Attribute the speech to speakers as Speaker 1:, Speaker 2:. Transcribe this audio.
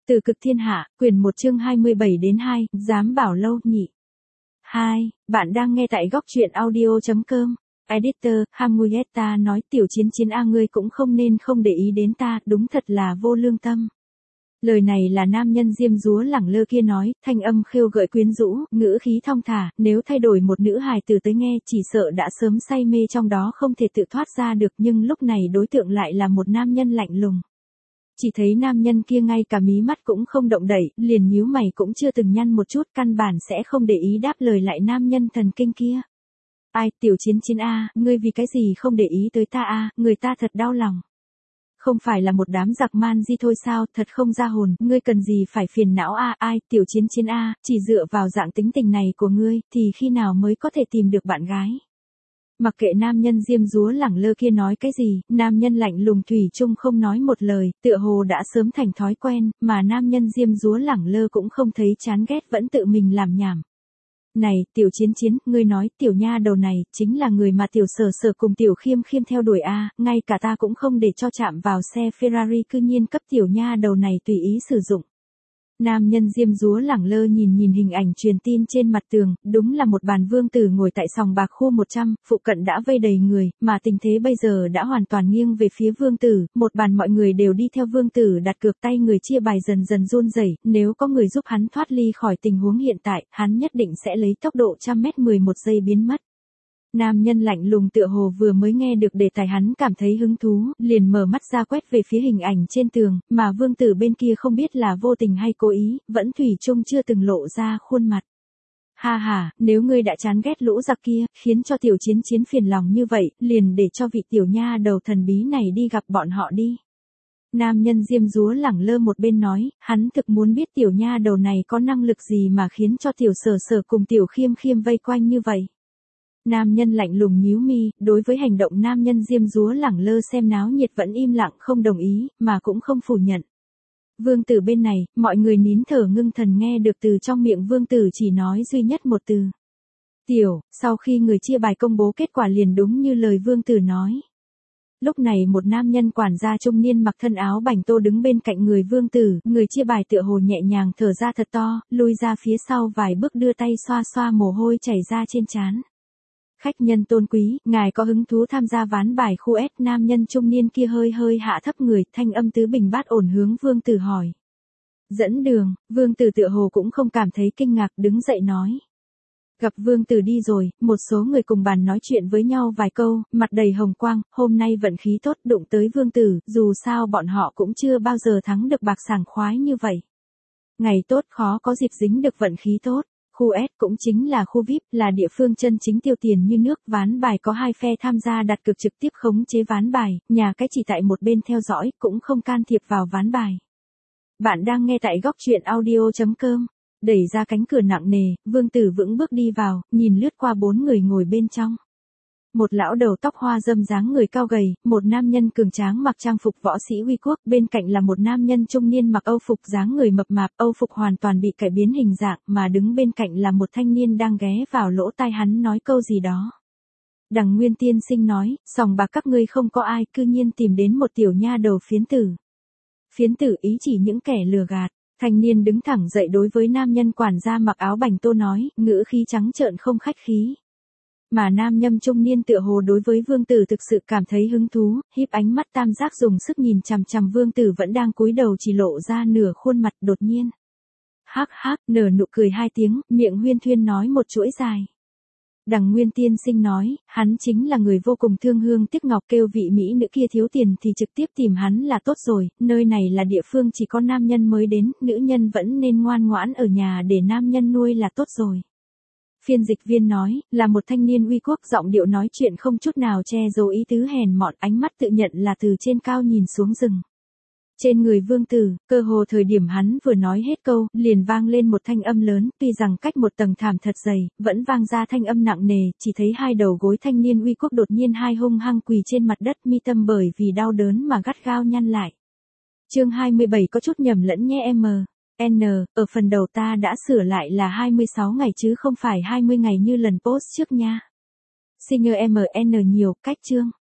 Speaker 1: Từ cực thiên hạ, quyển 1 chương 27 đến 2, dám bảo lâu nhị. 2. Bạn đang nghe tại góc truyện audio.com. Editor, Hamuyetta nói tiểu chiến chiến a ngươi cũng không nên không để ý đến ta, đúng thật là vô lương tâm. Lời này là nam nhân diêm dúa lẳng lơ kia nói, thanh âm khêu gợi quyến rũ, ngữ khí thong thả, nếu thay đổi một nữ hài tử tới nghe chỉ sợ đã sớm say mê trong đó không thể tự thoát ra được, nhưng lúc này đối tượng lại là một nam nhân lạnh lùng. Chỉ thấy nam nhân kia ngay cả mí mắt cũng không động đậy, liền nhíu mày cũng chưa từng nhăn một chút, căn bản sẽ không để ý đáp lời lại nam nhân thần kinh kia. Ai, tiểu chiến chiến a, ngươi vì cái gì không để ý tới ta a, người ta thật đau lòng. Không phải là một đám giặc man di thôi sao, thật không ra hồn, ngươi cần gì phải phiền não a, ai, tiểu chiến chiến a, chỉ dựa vào dạng tính tình này của ngươi, thì khi nào mới có thể tìm được bạn gái. Mặc kệ nam nhân diêm dúa lẳng lơ kia nói cái gì, nam nhân lạnh lùng thủy chung không nói một lời, tựa hồ đã sớm thành thói quen, mà nam nhân diêm dúa lẳng lơ cũng không thấy chán ghét vẫn tự mình làm nhảm. Này, tiểu chiến chiến, ngươi nói tiểu nha đầu này, chính là người mà tiểu sở sở cùng tiểu khiêm khiêm theo đuổi a, ngay cả ta cũng không để cho chạm vào xe Ferrari cư nhiên cấp tiểu nha đầu này tùy ý sử dụng. Nam nhân diêm dúa lẳng lơ nhìn hình ảnh truyền tin trên mặt tường, đúng là một bàn vương tử ngồi tại sòng bạc khu 100, phụ cận đã vây đầy người, mà tình thế bây giờ đã hoàn toàn nghiêng về phía vương tử, một bàn mọi người đều đi theo vương tử đặt cược, tay người chia bài dần dần run rẩy, nếu có người giúp hắn thoát ly khỏi tình huống hiện tại, hắn nhất định sẽ lấy tốc độ 100m11 giây biến mất. Nam nhân lạnh lùng tựa hồ vừa mới nghe được đề tài hắn cảm thấy hứng thú, liền mở mắt ra quét về phía hình ảnh trên tường, mà vương tử bên kia không biết là vô tình hay cố ý, vẫn thủy chung chưa từng lộ ra khuôn mặt. Ha ha, nếu ngươi đã chán ghét lũ giặc kia, khiến cho tiểu chiến chiến phiền lòng như vậy, liền để cho vị tiểu nha đầu thần bí này đi gặp bọn họ đi. Nam nhân diêm dúa lẳng lơ một bên nói, hắn thực muốn biết tiểu nha đầu này có năng lực gì mà khiến cho tiểu sở sở cùng tiểu khiêm khiêm vây quanh như vậy. Nam nhân lạnh lùng nhíu mi, đối với hành động nam nhân diêm dúa lẳng lơ xem náo nhiệt vẫn im lặng không đồng ý, mà cũng không phủ nhận. Vương tử bên này, mọi người nín thở ngưng thần nghe được từ trong miệng vương tử chỉ nói duy nhất một từ. Tiểu, sau khi người chia bài công bố kết quả liền đúng như lời vương tử nói. Lúc này một nam nhân quản gia trung niên mặc thân áo bành tô đứng bên cạnh người vương tử, người chia bài tựa hồ nhẹ nhàng thở ra thật to, lui ra phía sau vài bước đưa tay xoa xoa mồ hôi chảy ra trên trán. Khách nhân tôn quý, ngài có hứng thú tham gia ván bài khu S, nam nhân trung niên kia hơi hạ thấp người, thanh âm tứ bình bát ổn hướng vương tử hỏi. Dẫn đường, vương tử tựa hồ cũng không cảm thấy kinh ngạc, đứng dậy nói. Gặp vương tử đi rồi, một số người cùng bàn nói chuyện với nhau vài câu, mặt đầy hồng quang, hôm nay vận khí tốt đụng tới vương tử, dù sao bọn họ cũng chưa bao giờ thắng được bạc sảng khoái như vậy. Ngày tốt khó có dịp dính được vận khí tốt. Khu S cũng chính là khu VIP, là địa phương chân chính tiêu tiền như nước, ván bài có hai phe tham gia đặt cược trực tiếp khống chế ván bài, nhà cái chỉ tại một bên theo dõi, cũng không can thiệp vào ván bài. Bạn đang nghe tại góc truyện audio.com. Đẩy ra cánh cửa nặng nề, vương tử vững bước đi vào, nhìn lướt qua 4 người ngồi bên trong. Một lão đầu tóc hoa râm dáng người cao gầy, một nam nhân cường tráng mặc trang phục võ sĩ uy quốc, bên cạnh là một nam nhân trung niên mặc âu phục dáng người mập mạp, âu phục hoàn toàn bị cải biến hình dạng, mà đứng bên cạnh là một thanh niên đang ghé vào lỗ tai hắn nói câu gì đó. Đằng Nguyên tiên sinh nói, sòng bạc các ngươi không có ai, cư nhiên tìm đến một tiểu nha đầu phiến tử. Phiến tử ý chỉ những kẻ lừa gạt. Thanh niên đứng thẳng dậy đối với nam nhân quản gia mặc áo bành tô nói, ngữ khí trắng trợn không khách khí. Mà nam nhân trung niên tựa hồ đối với vương tử thực sự cảm thấy hứng thú, híp ánh mắt tam giác dùng sức nhìn chằm chằm vương tử vẫn đang cúi đầu chỉ lộ ra nửa khuôn mặt, đột nhiên. Hắc hắc, nở nụ cười 2 tiếng, miệng huyên thuyên nói một chuỗi dài. Đằng Nguyên tiên sinh nói, hắn chính là người vô cùng thương hương tiếc ngọc, kêu vị mỹ nữ kia thiếu tiền thì trực tiếp tìm hắn là tốt rồi, nơi này là địa phương chỉ có nam nhân mới đến, nữ nhân vẫn nên ngoan ngoãn ở nhà để nam nhân nuôi là tốt rồi. Phiên dịch viên nói, là một thanh niên uy quốc, giọng điệu nói chuyện không chút nào che giấu ý tứ hèn mọn, ánh mắt tự nhận là từ trên cao nhìn xuống rừng. Trên người vương tử, cơ hồ thời điểm hắn vừa nói hết câu, liền vang lên một thanh âm lớn, tuy rằng cách một tầng thảm thật dày, vẫn vang ra thanh âm nặng nề, chỉ thấy hai đầu gối thanh niên uy quốc đột nhiên hai hung hăng quỳ trên mặt đất, mi tâm bởi vì đau đớn mà gắt gao nhăn lại. Chương 27 có chút nhầm lẫn nhé N, ở phần đầu ta đã sửa lại là 26 ngày chứ không phải 20 ngày như lần post trước nha. Singer MN nhiều, cách chương.